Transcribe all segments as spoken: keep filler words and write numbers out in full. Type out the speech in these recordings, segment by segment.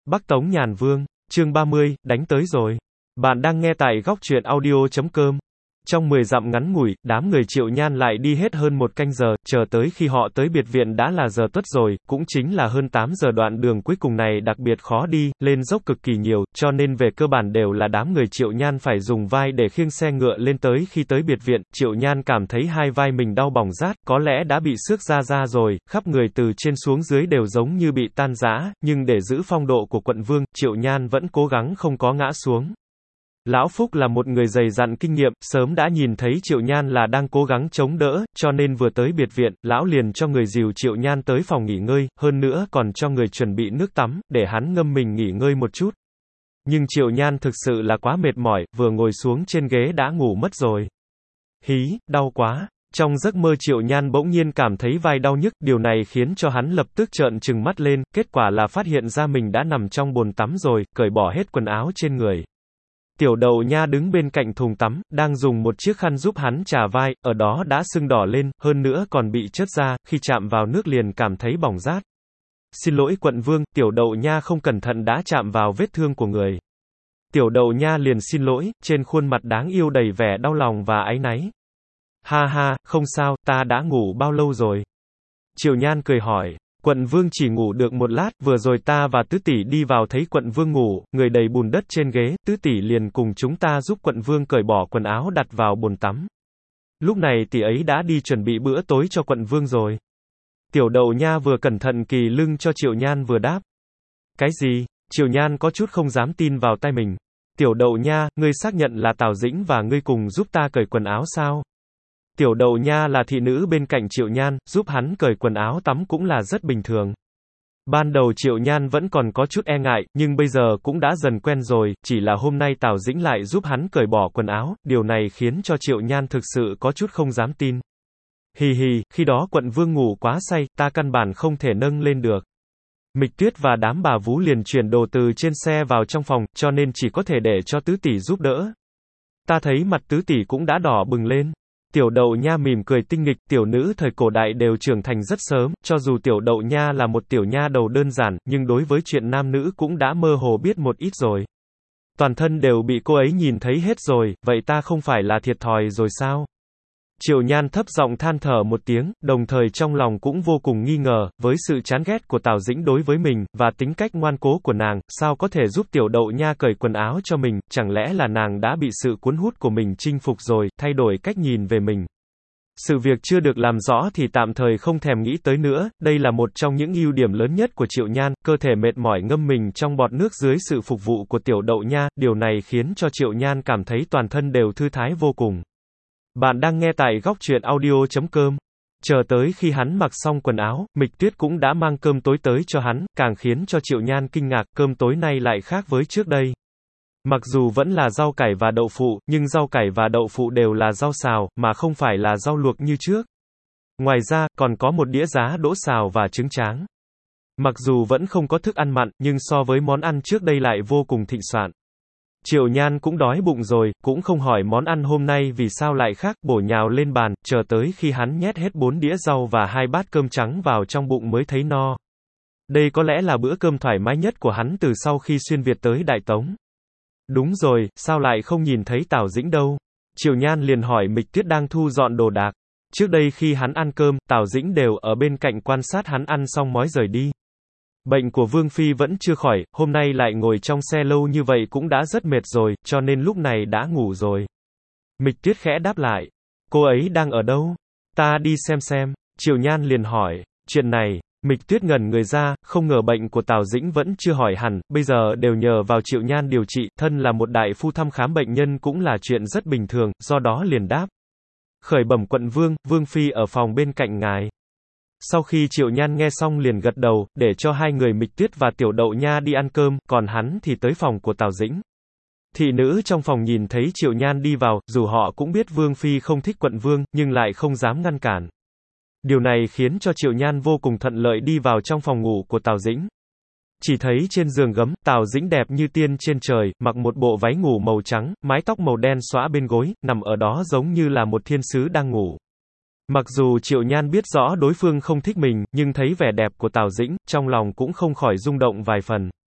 Bắc Tống Nhàn Vương, chương ba mươi, đánh tới rồi. Bạn đang nghe tại góc truyện audio chấm com. Trong mười dặm ngắn ngủi, đám người Triệu Nhan lại đi hết hơn một canh giờ, chờ tới khi họ tới biệt viện đã là giờ tuất rồi, cũng chính là hơn tám giờ. Đoạn đường cuối cùng này đặc biệt khó đi, lên dốc cực kỳ nhiều, cho nên về cơ bản đều là đám người Triệu Nhan phải dùng vai để khiêng xe ngựa lên tới. Khi tới biệt viện, Triệu Nhan cảm thấy hai vai mình đau bỏng rát, có lẽ đã bị xước ra ra rồi, khắp người từ trên xuống dưới đều giống như bị tan rã, nhưng để giữ phong độ của quận vương, Triệu Nhan vẫn cố gắng không có ngã xuống. Lão Phúc là một người dày dặn kinh nghiệm, sớm đã nhìn thấy Triệu Nhan là đang cố gắng chống đỡ, cho nên vừa tới biệt viện, lão liền cho người dìu Triệu Nhan tới phòng nghỉ ngơi, hơn nữa còn cho người chuẩn bị nước tắm, để hắn ngâm mình nghỉ ngơi một chút. Nhưng Triệu Nhan thực sự là quá mệt mỏi, vừa ngồi xuống trên ghế đã ngủ mất rồi. Hí, đau quá. Trong giấc mơ Triệu Nhan bỗng nhiên cảm thấy vai đau nhức, điều này khiến cho hắn lập tức trợn trừng mắt lên, kết quả là phát hiện ra mình đã nằm trong bồn tắm rồi, cởi bỏ hết quần áo trên người. Tiểu Đậu Nha đứng bên cạnh thùng tắm, đang dùng một chiếc khăn giúp hắn chà vai, ở đó đã sưng đỏ lên, hơn nữa còn bị trớt ra, khi chạm vào nước liền cảm thấy bỏng rát. Xin lỗi quận vương, Tiểu Đậu Nha không cẩn thận đã chạm vào vết thương của người. Tiểu Đậu Nha liền xin lỗi, trên khuôn mặt đáng yêu đầy vẻ đau lòng và áy náy. Ha ha, không sao, ta đã ngủ bao lâu rồi? Triệu Nhan cười hỏi. Quận vương chỉ ngủ được một lát, vừa rồi ta và tứ tỷ đi vào thấy quận vương ngủ, người đầy bùn đất trên ghế, tứ tỷ liền cùng chúng ta giúp quận vương cởi bỏ quần áo đặt vào bồn tắm. Lúc này tỷ ấy đã đi chuẩn bị bữa tối cho quận vương rồi. Tiểu Đậu Nha vừa cẩn thận kỳ lưng cho Triệu Nhan vừa đáp. Cái gì? Triệu Nhan có chút không dám tin vào tai mình. Tiểu Đậu Nha, ngươi xác nhận là Tào Dĩnh và ngươi cùng giúp ta cởi quần áo sao? Tiểu Đậu Nha là thị nữ bên cạnh Triệu Nhan, giúp hắn cởi quần áo tắm cũng là rất bình thường. Ban đầu Triệu Nhan vẫn còn có chút e ngại, nhưng bây giờ cũng đã dần quen rồi, chỉ là hôm nay Tào Dĩnh lại giúp hắn cởi bỏ quần áo, điều này khiến cho Triệu Nhan thực sự có chút không dám tin. Hì hì, khi đó quận vương ngủ quá say, ta căn bản không thể nâng lên được. Mịch Tuyết và đám bà vú liền chuyển đồ từ trên xe vào trong phòng, cho nên chỉ có thể để cho tứ tỷ giúp đỡ. Ta thấy mặt tứ tỷ cũng đã đỏ bừng lên. Tiểu Đậu Nha mỉm cười tinh nghịch, tiểu nữ thời cổ đại đều trưởng thành rất sớm, cho dù Tiểu Đậu Nha là một tiểu nha đầu đơn giản, nhưng đối với chuyện nam nữ cũng đã mơ hồ biết một ít rồi. Toàn thân đều bị cô ấy nhìn thấy hết rồi, vậy ta không phải là thiệt thòi rồi sao? Triệu Nhan thấp giọng than thở một tiếng, đồng thời trong lòng cũng vô cùng nghi ngờ, với sự chán ghét của Tào Dĩnh đối với mình, và tính cách ngoan cố của nàng, sao có thể giúp Tiểu Đậu Nha cởi quần áo cho mình, chẳng lẽ là nàng đã bị sự cuốn hút của mình chinh phục rồi, thay đổi cách nhìn về mình. Sự việc chưa được làm rõ thì tạm thời không thèm nghĩ tới nữa, đây là một trong những ưu điểm lớn nhất của Triệu Nhan, cơ thể mệt mỏi ngâm mình trong bọt nước dưới sự phục vụ của Tiểu Đậu Nha, điều này khiến cho Triệu Nhan cảm thấy toàn thân đều thư thái vô cùng. Bạn đang nghe tại góc truyện audio chấm com. Chờ tới khi hắn mặc xong quần áo, Mịch Tuyết cũng đã mang cơm tối tới cho hắn, càng khiến cho Triệu Nhan kinh ngạc, cơm tối nay lại khác với trước đây. Mặc dù vẫn là rau cải và đậu phụ, nhưng rau cải và đậu phụ đều là rau xào, mà không phải là rau luộc như trước. Ngoài ra, còn có một đĩa giá đỗ xào và trứng tráng. Mặc dù vẫn không có thức ăn mặn, nhưng so với món ăn trước đây lại vô cùng thịnh soạn. Triệu Nhan cũng đói bụng rồi, cũng không hỏi món ăn hôm nay vì sao lại khác, bổ nhào lên bàn, chờ tới khi hắn nhét hết bốn đĩa rau và hai bát cơm trắng vào trong bụng mới thấy no. Đây có lẽ là bữa cơm thoải mái nhất của hắn từ sau khi xuyên Việt tới Đại Tống. Đúng rồi, sao lại không nhìn thấy Tào Dĩnh đâu? Triệu Nhan liền hỏi Mịch Tuyết đang thu dọn đồ đạc. Trước đây khi hắn ăn cơm, Tào Dĩnh đều ở bên cạnh quan sát hắn ăn xong mới rời đi. Bệnh của Vương Phi vẫn chưa khỏi, hôm nay lại ngồi trong xe lâu như vậy cũng đã rất mệt rồi, cho nên lúc này đã ngủ rồi. Mịch Tuyết khẽ đáp lại. Cô ấy đang ở đâu? Ta đi xem xem. Triệu Nhan liền hỏi. Chuyện này, Mịch Tuyết ngẩn người ra, không ngờ bệnh của Tào Dĩnh vẫn chưa khỏi hẳn, bây giờ đều nhờ vào Triệu Nhan điều trị, thân là một đại phu thăm khám bệnh nhân cũng là chuyện rất bình thường, do đó liền đáp. Khởi bẩm quận vương, Vương Phi ở phòng bên cạnh ngài. Sau khi Triệu Nhan nghe xong liền gật đầu, để cho hai người Mịch Tuyết và Tiểu Đậu Nha đi ăn cơm, còn hắn thì tới phòng của Tào Dĩnh. Thị nữ trong phòng nhìn thấy Triệu Nhan đi vào, dù họ cũng biết Vương Phi không thích quận vương, nhưng lại không dám ngăn cản. Điều này khiến cho Triệu Nhan vô cùng thuận lợi đi vào trong phòng ngủ của Tào Dĩnh. Chỉ thấy trên giường gấm, Tào Dĩnh đẹp như tiên trên trời, mặc một bộ váy ngủ màu trắng, mái tóc màu đen xõa bên gối, nằm ở đó giống như là một thiên sứ đang ngủ. Mặc dù Triệu Nhan biết rõ đối phương không thích mình, nhưng thấy vẻ đẹp của Tào Dĩnh, trong lòng cũng không khỏi rung động vài phần.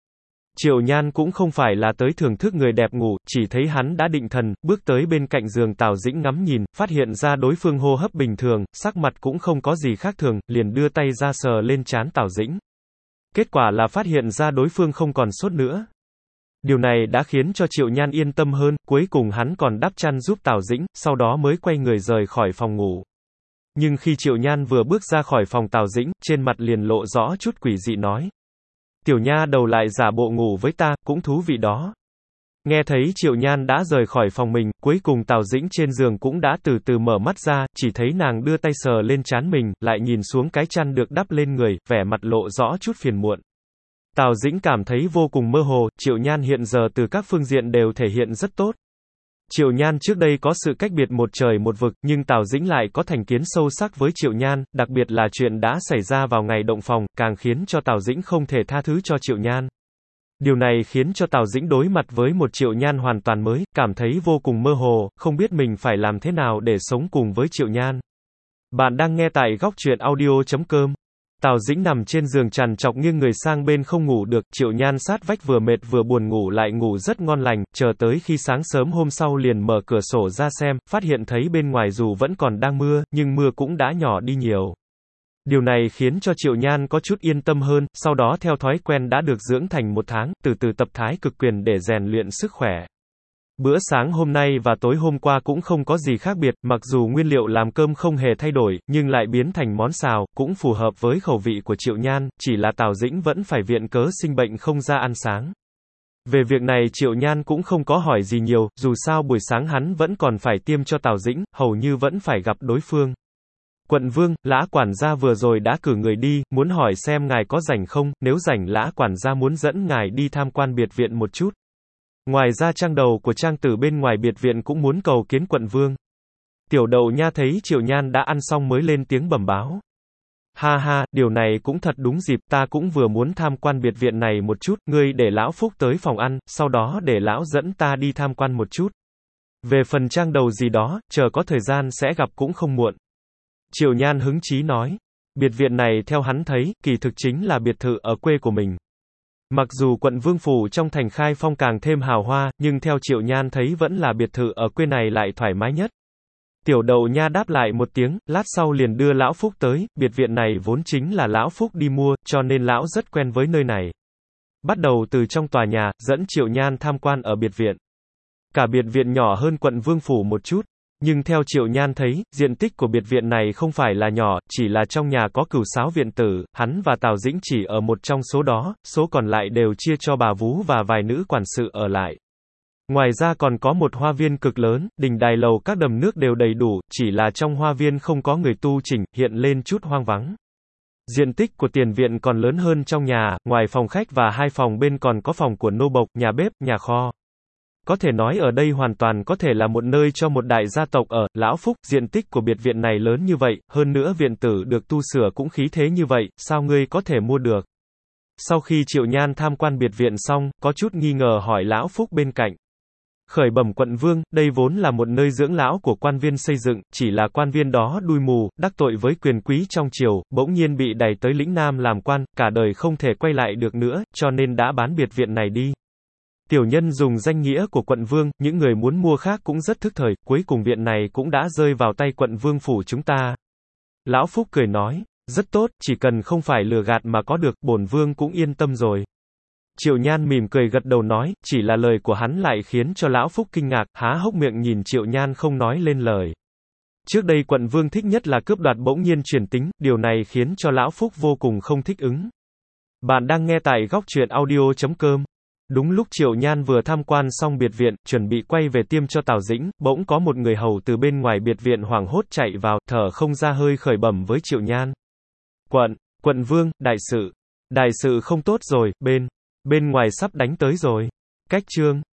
Triệu Nhan cũng không phải là tới thưởng thức người đẹp ngủ, chỉ thấy hắn đã định thần, bước tới bên cạnh giường Tào Dĩnh ngắm nhìn, phát hiện ra đối phương hô hấp bình thường, sắc mặt cũng không có gì khác thường, liền đưa tay ra sờ lên trán Tào Dĩnh. Kết quả là phát hiện ra đối phương không còn sốt nữa. Điều này đã khiến cho Triệu Nhan yên tâm hơn, cuối cùng hắn còn đắp chăn giúp Tào Dĩnh, sau đó mới quay người rời khỏi phòng ngủ. Nhưng khi Triệu Nhan vừa bước ra khỏi phòng Tào Dĩnh, trên mặt liền lộ rõ chút quỷ dị nói. Tiểu nha đầu lại giả bộ ngủ với ta, cũng thú vị đó. Nghe thấy Triệu Nhan đã rời khỏi phòng mình, cuối cùng Tào Dĩnh trên giường cũng đã từ từ mở mắt ra, chỉ thấy nàng đưa tay sờ lên trán mình, lại nhìn xuống cái chăn được đắp lên người, vẻ mặt lộ rõ chút phiền muộn. Tào Dĩnh cảm thấy vô cùng mơ hồ, Triệu Nhan hiện giờ từ các phương diện đều thể hiện rất tốt. Triệu Nhan trước đây có sự cách biệt một trời một vực, nhưng Tào Dĩnh lại có thành kiến sâu sắc với Triệu Nhan, đặc biệt là chuyện đã xảy ra vào ngày động phòng, càng khiến cho Tào Dĩnh không thể tha thứ cho Triệu Nhan. Điều này khiến cho Tào Dĩnh đối mặt với một Triệu Nhan hoàn toàn mới, cảm thấy vô cùng mơ hồ, không biết mình phải làm thế nào để sống cùng với Triệu Nhan. Bạn đang nghe tại góc truyện audio chấm com. Tào Dĩnh nằm trên giường trằn trọc nghiêng người sang bên không ngủ được, Triệu Nhan sát vách vừa mệt vừa buồn ngủ lại ngủ rất ngon lành, chờ tới khi sáng sớm hôm sau liền mở cửa sổ ra xem, phát hiện thấy bên ngoài dù vẫn còn đang mưa, nhưng mưa cũng đã nhỏ đi nhiều. Điều này khiến cho Triệu Nhan có chút yên tâm hơn, sau đó theo thói quen đã được dưỡng thành một tháng, từ từ tập thái cực quyền để rèn luyện sức khỏe. Bữa sáng hôm nay và tối hôm qua cũng không có gì khác biệt, mặc dù nguyên liệu làm cơm không hề thay đổi, nhưng lại biến thành món xào, cũng phù hợp với khẩu vị của Triệu Nhan, chỉ là Tào Dĩnh vẫn phải viện cớ sinh bệnh không ra ăn sáng. Về việc này Triệu Nhan cũng không có hỏi gì nhiều, dù sao buổi sáng hắn vẫn còn phải tiêm cho Tào Dĩnh, hầu như vẫn phải gặp đối phương. Quận Vương, Lã quản gia vừa rồi đã cử người đi, muốn hỏi xem ngài có rảnh không, nếu rảnh Lã quản gia muốn dẫn ngài đi tham quan biệt viện một chút. Ngoài ra trang đầu của trang tử bên ngoài biệt viện cũng muốn cầu kiến quận vương. Tiểu Đậu Nha thấy Triệu Nhan đã ăn xong mới lên tiếng bẩm báo. Ha ha, điều này cũng thật đúng dịp, ta cũng vừa muốn tham quan biệt viện này một chút, ngươi để lão Phúc tới phòng ăn, sau đó để lão dẫn ta đi tham quan một chút. Về phần trang đầu gì đó, chờ có thời gian sẽ gặp cũng không muộn. Triệu Nhan hứng chí nói. Biệt viện này theo hắn thấy, kỳ thực chính là biệt thự ở quê của mình. Mặc dù quận Vương Phủ trong thành Khai Phong càng thêm hào hoa, nhưng theo Triệu Nhan thấy vẫn là biệt thự ở quê này lại thoải mái nhất. Tiểu Đậu Nha đáp lại một tiếng, lát sau liền đưa Lão Phúc tới, biệt viện này vốn chính là Lão Phúc đi mua, cho nên Lão rất quen với nơi này. Bắt đầu từ trong tòa nhà, dẫn Triệu Nhan tham quan ở biệt viện. Cả biệt viện nhỏ hơn quận Vương Phủ một chút. Nhưng theo Triệu Nhan thấy, diện tích của biệt viện này không phải là nhỏ, chỉ là trong nhà có Cửu Sáo viện tử, hắn và Tào Dĩnh chỉ ở một trong số đó, số còn lại đều chia cho bà vú và vài nữ quản sự ở lại. Ngoài ra còn có một hoa viên cực lớn, đình đài lầu các đầm nước đều đầy đủ, chỉ là trong hoa viên không có người tu chỉnh, hiện lên chút hoang vắng. Diện tích của tiền viện còn lớn hơn trong nhà, ngoài phòng khách và hai phòng bên còn có phòng của nô bộc, nhà bếp, nhà kho. Có thể nói ở đây hoàn toàn có thể là một nơi cho một đại gia tộc ở. Lão Phúc, diện tích của biệt viện này lớn như vậy, hơn nữa viện tử được tu sửa cũng khí thế như vậy, sao ngươi có thể mua được? Sau khi Triệu Nhan tham quan biệt viện xong, có chút nghi ngờ hỏi Lão Phúc bên cạnh. Khởi bẩm quận vương, đây vốn là một nơi dưỡng lão của quan viên xây dựng, chỉ là quan viên đó đuôi mù, đắc tội với quyền quý trong triều, bỗng nhiên bị đày tới lĩnh Nam làm quan, cả đời không thể quay lại được nữa, cho nên đã bán biệt viện này đi. Tiểu nhân dùng danh nghĩa của quận vương, những người muốn mua khác cũng rất thức thời, cuối cùng viện này cũng đã rơi vào tay quận vương phủ chúng ta. Lão Phúc cười nói, rất tốt, chỉ cần không phải lừa gạt mà có được, bổn vương cũng yên tâm rồi. Triệu Nhan mỉm cười gật đầu nói, chỉ là lời của hắn lại khiến cho Lão Phúc kinh ngạc, há hốc miệng nhìn Triệu Nhan không nói lên lời. Trước đây quận vương thích nhất là cướp đoạt bỗng nhiên chuyển tính, điều này khiến cho Lão Phúc vô cùng không thích ứng. Bạn đang nghe tại góc truyện audio chấm com. Đúng lúc Triệu Nhan vừa tham quan xong biệt viện, chuẩn bị quay về tiêm cho Tào Dĩnh, bỗng có một người hầu từ bên ngoài biệt viện hoảng hốt chạy vào, thở không ra hơi khởi bẩm với Triệu Nhan. Quận, quận vương, đại sự. Đại sự không tốt rồi, bên, bên ngoài sắp đánh tới rồi. Cách chương.